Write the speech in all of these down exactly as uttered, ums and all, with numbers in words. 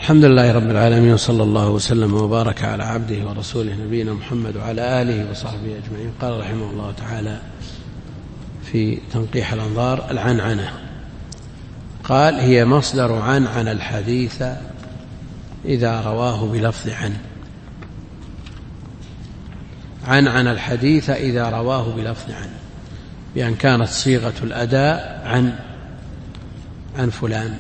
الحمد لله رب العالمين، وصلى الله وسلم وبارك على عبده ورسوله نبينا محمد وعلى آله وصحبه أجمعين. قال رحمه الله تعالى في تنقيح الأنظار: العنعنة. قال: هي مصدر عنعن الحديث إذا رواه بلفظ عن. عنعن الحديث إذا رواه بلفظ عن، بأن كانت صيغة الأداء عن عن فلان،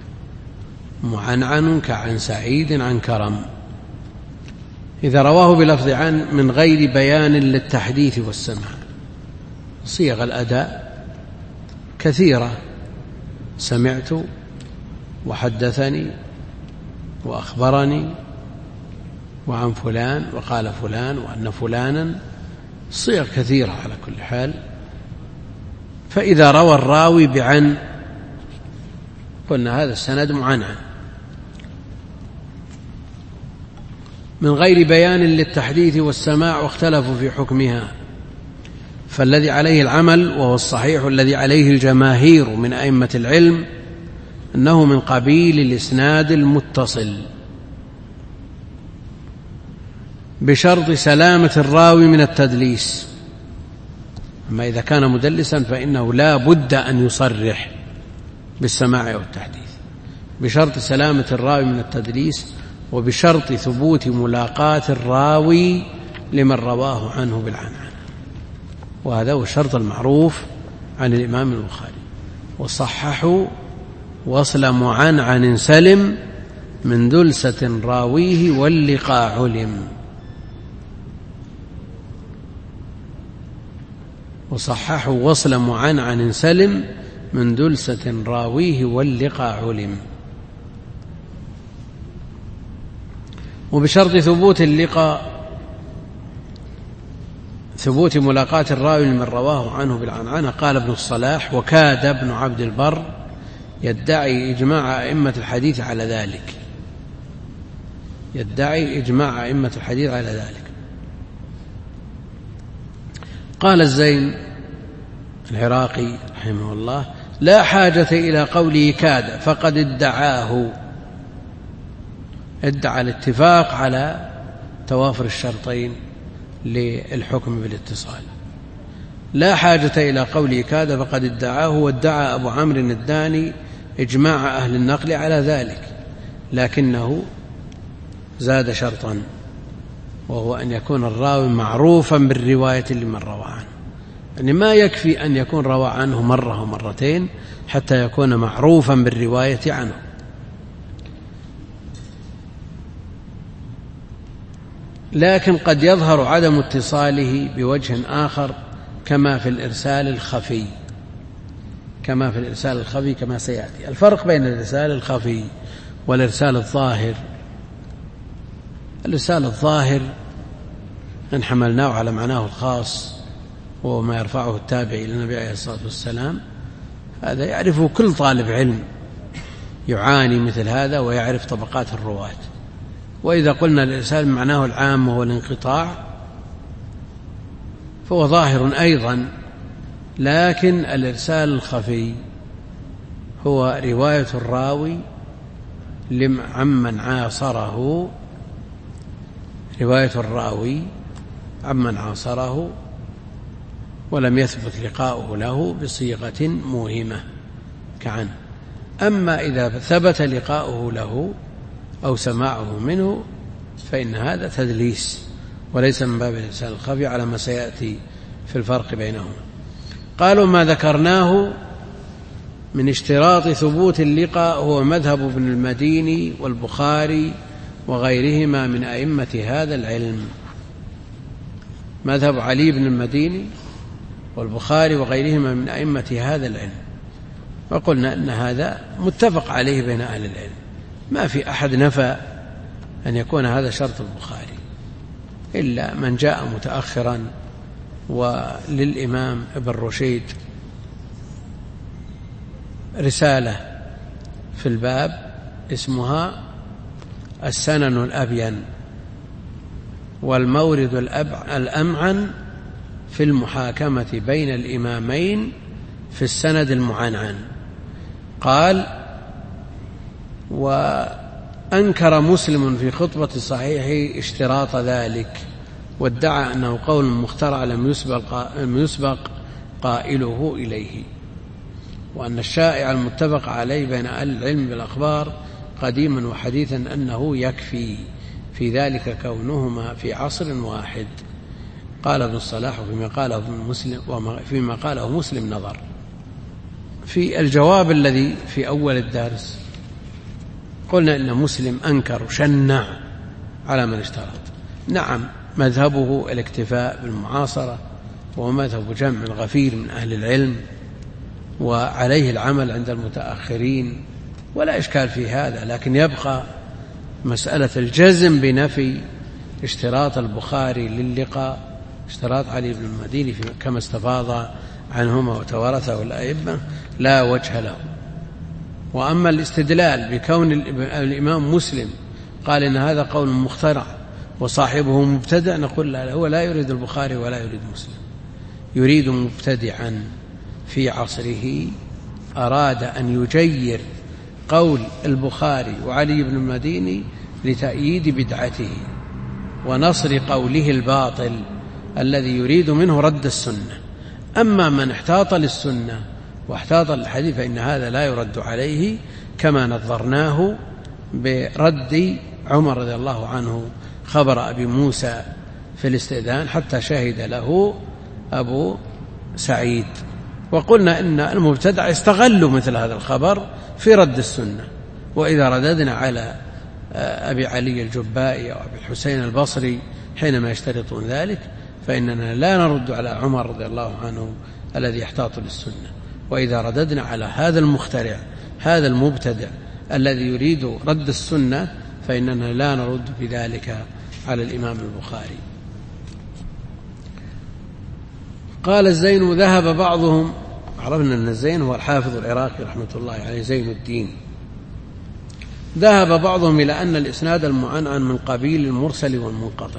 معنعن كعن سعيد عن كرم. إذا رواه بلفظ عن من غير بيان للتحديث والسمع. صيغ الأداء كثيرة: سمعت وحدثني وأخبرني وعن فلان وقال فلان وأن فلانا، صيغ كثيرة على كل حال. فإذا روى الراوي بعن قلنا هذا السند معنعن من غير بيان للتحديث والسماع، واختلفوا في حكمها. فالذي عليه العمل وهو الصحيح الذي عليه الجماهير من أئمة العلم أنه من قبيل الإسناد المتصل، بشرط سلامة الراوي من التدليس. أما إذا كان مدلسا فإنه لا بد أن يصرح بالسماع والتحديث، بشرط سلامة الراوي من التدليس، وبشرط ثبوت ملاقاة الراوي لمن رواه عنه بالعنعنة. وهذا هو الشرط المعروف عن الإمام البخاري. وصححوا وصل معنعن سلم من دلسة راويه واللقاء علم. وصححوا وصل معنعن سلم من دلسة راويه واللقاء علم. وبشرط ثبوت اللقاء، ثبوت ملاقاة الراوي لمن رواه عنه بالعنعنة. قال ابن الصلاح: وكاد ابن عبد البر يدعي إجماع أئمة الحديث على ذلك، يدعي إجماع أئمة الحديث على ذلك. قال الزين العراقي رحمه الله: لا حاجة إلى قوله كاد، فقد ادعاه، ادعى الاتفاق على توافر الشرطين للحكم بالاتصال. لا حاجة إلى قوله كاد فقد ادعاه، وادعى أبو عمرو الداني إجماع أهل النقل على ذلك، لكنه زاد شرطا، وهو أن يكون الراوي معروفا بالرواية لمن روى عنه. يعني ما يكفي أن يكون روى عنه مرة ومرتين حتى يكون معروفا بالرواية عنه. لكن قد يظهر عدم اتصاله بوجه آخر، كما في الإرسال الخفي، كما في الإرسال الخفي كما سيأتي. الفرق بين الإرسال الخفي والإرسال الظاهر: الإرسال الظاهر إن حملناه على معناه الخاص، وهو ما يرفعه التابع إلى النبي عليه الصلاة والسلام، هذا يعرفه كل طالب علم يعاني مثل هذا ويعرف طبقات الرواة. وإذا قلنا الإرسال معناه العام وهو الانقطاع فهو ظاهر أيضا. لكن الإرسال الخفي هو رواية الراوي عمن عاصره، رواية الراوي عمن عاصره ولم يثبت لقاؤه له بصيغة موهمة كعن. أما إذا ثبت لقاؤه له أو سماعه منه فإن هذا تدليس وليس من باب الإرسال الخفي، على ما سيأتي في الفرق بينهما. قالوا: ما ذكرناه من اشتراط ثبوت اللقاء هو مذهب ابن المديني والبخاري وغيرهما من أئمة هذا العلم. مذهب علي بن المديني والبخاري وغيرهما من أئمة هذا العلم. وقلنا أن هذا متفق عليه بين أهل العلم، ما في أحد نفى أن يكون هذا شرط البخاري إلا من جاء متأخرا. وللإمام ابن رشيد رسالة في الباب اسمها السنن الأبين والمورد الأمعن في المحاكمة بين الإمامين في السند المعنعن. قال: و أنكر مسلم في خطبة صحيحه اشتراط ذلك، وادعى أنه قول مخترع لم يسبق, لم يسبق قائله إليه، وأن الشائع المتفق عليه بين أهل العلم بالأخبار قديما وحديثا أنه يكفي في ذلك كونهما في عصر واحد. قال ابن الصلاح فيما قاله مسلم وفيما قاله مسلم نظر. في الجواب الذي في أول الدرس قلنا إن مسلم أنكر وشنع على من اشترط. نعم، مذهبه الاكتفاء بالمعاصرة، ومذهب جمع غفير من أهل العلم، وعليه العمل عند المتأخرين، ولا إشكال في هذا، لكن يبقى مسألة الجزم بنفي اشتراط البخاري للقاء، اشتراط علي بن المديني كما استفاض عنهما وتوارثه الأئمة، لا وجه له. وأما الاستدلال بكون الإمام مسلم قال إن هذا قول مخترع وصاحبه مبتدع، نقول لا، هو لا يريد البخاري ولا يريد مسلم، يريد مبتدعا في عصره أراد أن يجير قول البخاري وعلي بن المديني لتأييد بدعته ونصر قوله الباطل الذي يريد منه رد السنة. أما من احتاط للسنة واحتاط للحديث فإن هذا لا يرد عليه، كما نظرناه برد عمر رضي الله عنه خبر أبي موسى في الاستئذان حتى شهد له أبو سعيد. وقلنا إن المبتدع يستغل مثل هذا الخبر في رد السنة. وإذا رددنا على أبي علي الجبائي أو أبي الحسين البصري حينما يشترطون ذلك، فإننا لا نرد على عمر رضي الله عنه الذي يحتاط للسنة. وإذا رددنا على هذا المخترع هذا المبتدع الذي يريد رد السنة، فإننا لا نرد بذلك على الإمام البخاري. قال الزين ذهب بعضهم، عرفنا أن الزين هو الحافظ العراقي رحمة الله عليه زين الدين، ذهب بعضهم إلى أن الإسناد المعنعن من قبيل المرسل والمنقطع.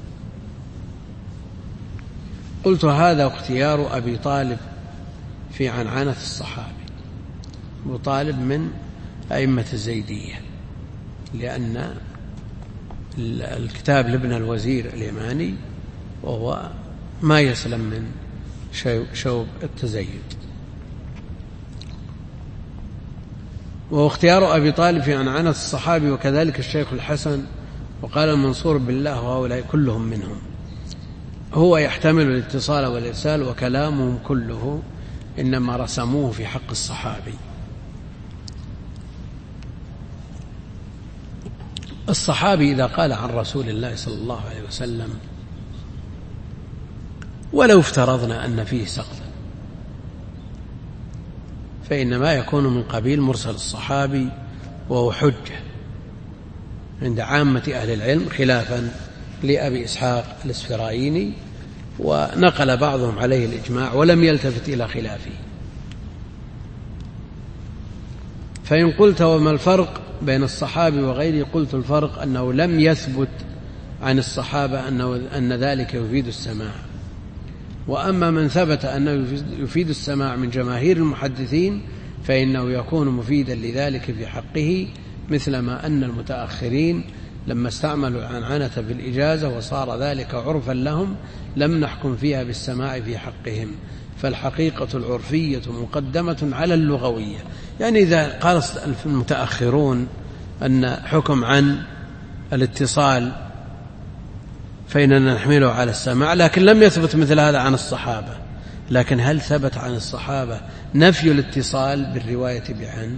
قلت هذا اختيار أبي طالب في عنعنة الصحابي. أبو طالب من أئمة الزيدية، لأن الكتاب لابن الوزير اليماني وهو ما يسلم من شوب التزيد. واختيار أبي طالب في عنعنة الصحابي وكذلك الشيخ الحسن وقال المنصور بالله وهؤلاء كلهم منهم، هو يحتمل الاتصال والإرسال، وكلامهم كله إنما رسموه في حق الصحابي. الصحابي إذا قال عن رسول الله صلى الله عليه وسلم ولو افترضنا أن فيه سقطا، فإنما يكون من قبيل مرسل الصحابي، وهو حجة عند عامة أهل العلم، خلافا لأبي إسحاق الإسفرايني، ونقل بعضهم عليه الإجماع ولم يلتفت إلى خلافه. فإن قلت وما الفرق بين الصحابي وغيره، قلت الفرق أنه لم يثبت عن الصحابة أنه أن ذلك يفيد السماع، وأما من ثبت أنه يفيد السماع من جماهير المحدثين فإنه يكون مفيدا لذلك في حقه، مثلما أن المتأخرين لما استعملوا العنعنة بالإجازة وصار ذلك عرفا لهم لم نحكم فيها بالسماع في حقهم، فالحقيقة العرفية مقدمة على اللغوية. يعني إذا قال المتأخرون أن حكم عن الاتصال فإننا نحمله على السماع، لكن لم يثبت مثل هذا عن الصحابة. لكن هل ثبت عن الصحابة نفي الاتصال بالرواية بعن؟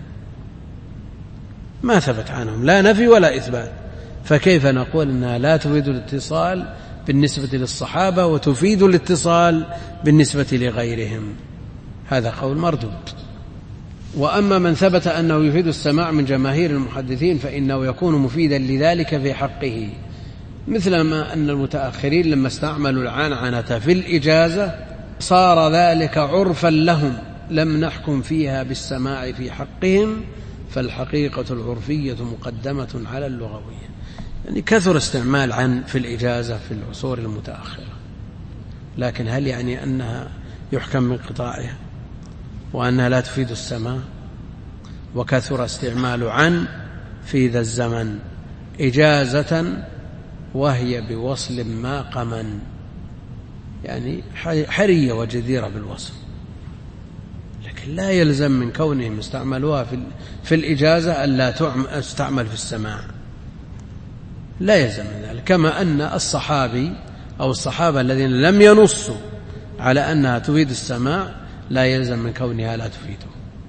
ما ثبت عنهم لا نفي ولا إثبات، فكيف نقول أنها لا تفيد الاتصال بالنسبة للصحابة وتفيد الاتصال بالنسبة لغيرهم؟ هذا قول مردود. وأما من ثبت أنه يفيد السماع من جماهير المحدثين فإنه يكون مفيدا لذلك في حقه، مثل ما أن المتأخرين لما استعملوا العنعنة في الإجازة صار ذلك عرفا لهم لم نحكم فيها بالسماع في حقهم، فالحقيقة العرفية مقدمة على اللغوية. يعني كثر استعمال عن في الإجازة في العصور المتأخرة، لكن هل يعني أنها يحكم من قطاعها وأنها لا تفيد السماع؟ وكثر استعمال عن في ذا الزمن إجازة وهي بوصل ما قمن، يعني حرية وجديرة بالوصل، لكن لا يلزم من كونهم استعملوها في, في الإجازة ألا تستعمل في السماع، لا يلزم من ذلك. كما أن الصحابي أو الصحابة الذين لم ينصوا على أنها تفيد السماع لا يلزم من كونها لا تفيده.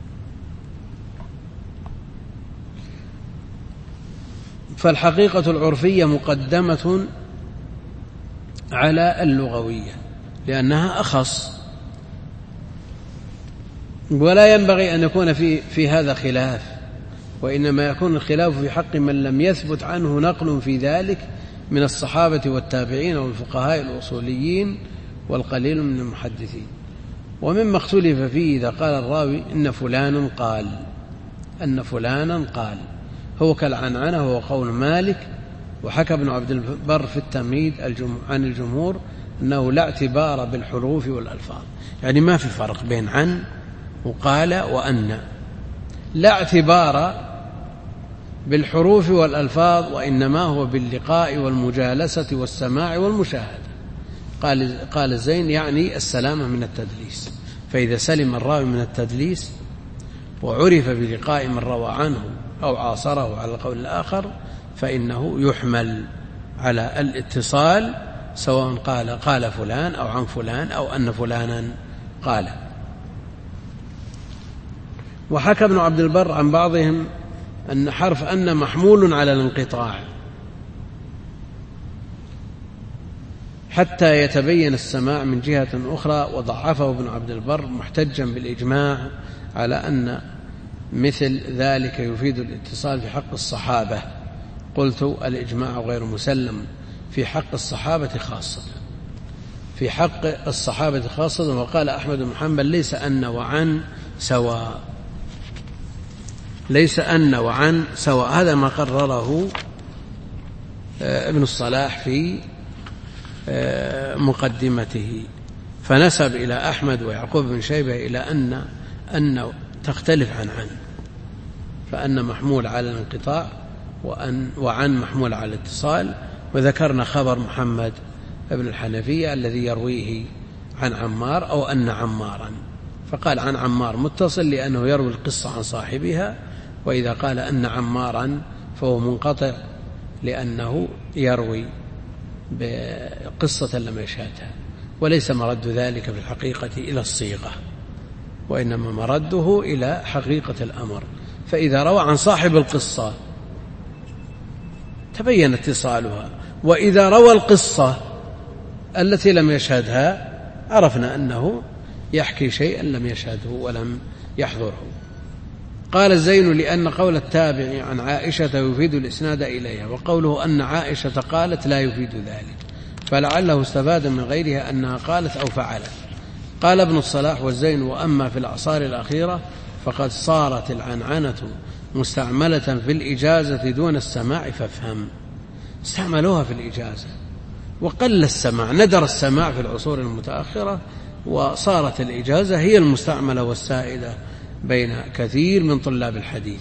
فالحقيقة العرفية مقدمة على اللغوية لأنها أخص، ولا ينبغي أن يكون في, في هذا خلاف، وإنما يكون الخلاف في حق من لم يثبت عنه نقل في ذلك من الصحابة والتابعين والفقهاء الأصوليين والقليل من المحدثين. ومما اختلف فيه إذا قال الراوي إن فلانا قال أن فلانا قال، هو كالعنعنة وهو قول مالك. وحكى ابن عبد البر في التمهيد عن الجمهور أنه لا اعتبار بالحروف والألفاظ، يعني ما في فرق بين عن وقال وأن، لا اعتبار بالحروف والألفاظ، وإنما هو باللقاء والمجالسة والسماع والمشاهدة. قال, قال الزين يعني السلامة من التدليس، فإذا سلم الراوي من التدليس وعرف بلقاء من روى عنه أو عاصره على القول الآخر فإنه يحمل على الاتصال، سواء قال قال فلان أو عن فلان أو أن فلانا قال. وحكى ابن عبد البر عن بعضهم أن حرف أن محمول على الانقطاع حتى يتبين السماع من جهة أخرى، وضعفه ابن عبد البر محتجا بالإجماع على أن مثل ذلك يفيد الاتصال في حق الصحابة. قلت الإجماع غير مسلم في حق الصحابة خاصة، في حق الصحابة خاصة. وقال أحمد بن حنبل ليس أن وعن سواء، ليس أن وعن سواء، هذا ما قرره ابن الصلاح في مقدمته، فنسب إلى أحمد ويعقوب بن شيبة إلى أن أن تختلف عن عن، فأن محمول على الانقطاع وأن وعن محمول على الاتصال. وذكرنا خبر محمد بن الحنفية الذي يرويه عن عمار أو أن عمارا، فقال عن عمار متصل لأنه يروي القصة عن صاحبها، وإذا قال أن عمارا فهو منقطع لأنه يروي بقصة لم يشهدها. وليس مرد ذلك في الحقيقة إلى الصيغة، وإنما مرده إلى حقيقة الأمر. فإذا روى عن صاحب القصة تبين اتصالها، وإذا روى القصة التي لم يشهدها عرفنا أنه يحكي شيئا لم يشهده ولم يحضره. قال الزين لأن قول التابع عن عائشة يفيد الإسناد إليها، وقوله أن عائشة قالت لا يفيد ذلك، فلعله استفاد من غيرها أنها قالت أو فعلت. قال ابن الصلاح والزين وأما في الأعصار الأخيرة فقد صارت العنعنة مستعملة في الإجازة دون السماع، فافهم. استعملوها في الإجازة وقل السماع، ندر السماع في العصور المتأخرة، وصارت الإجازة هي المستعملة والسائدة بين كثير من طلاب الحديث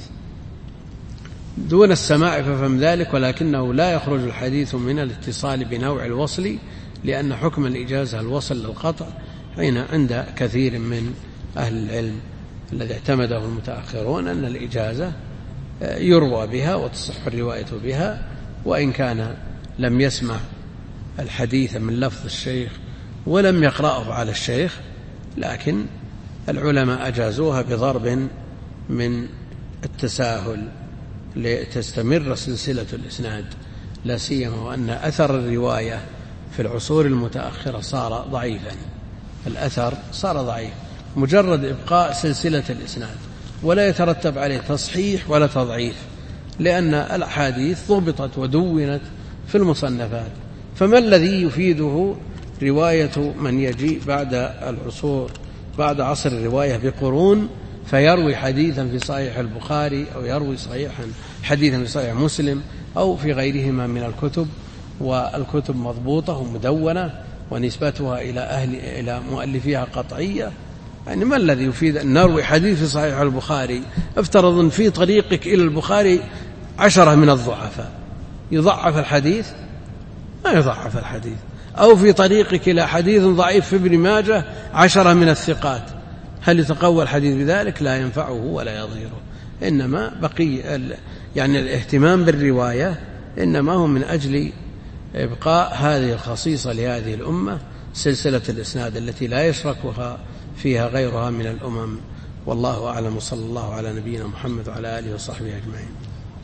دون السماع، ففهم ذلك. ولكنه لا يخرج الحديث من الاتصال بنوع الوصل، لأن حكم الإجازة الوصل للقطع حين عند كثير من أهل العلم الذي اعتمده المتأخرون أن الإجازة يروى بها وتصح الرواية بها، وإن كان لم يسمع الحديث من لفظ الشيخ ولم يقرأه على الشيخ، لكن العلماء أجازوها بضرب من التساهل لتستمر سلسلة الإسناد، لا سيما وأن أثر الرواية في العصور المتأخرة صار ضعيفا، الأثر صار ضعيف، مجرد إبقاء سلسلة الإسناد ولا يترتب عليه تصحيح ولا تضعيف، لأن الأحاديث ضبطت ودونت في المصنفات. فما الذي يفيده رواية من يجيء بعد العصور بعد عصر الرواية بقرون فيروي حديثا في صحيح البخاري أو يروي صحيحا حديثا في صحيح مسلم أو في غيرهما من الكتب، والكتب مضبوطة ومدونة ونسبتها إلى أهل إلى مؤلفيها قطعية؟ يعني ما الذي يفيد أن نروي حديث في صحيح البخاري؟ افترض في طريقك إلى البخاري عشرة من الضعفاء يضعف الحديث؟ ما يضعف الحديث. أو في طريقك إلى حديث ضعيف في ابن ماجه عشرة من الثقات، هل يتقوى الحديث بذلك؟ لا ينفعه ولا يضيره. إنما بقي يعني الاهتمام بالرواية إنما هو من أجل إبقاء هذه الخصيصة لهذه الأمة، سلسلة الإسناد التي لا يشركها فيها غيرها من الأمم. والله أعلم، صلى الله على نبينا محمد وعلى آله وصحبه أجمعين.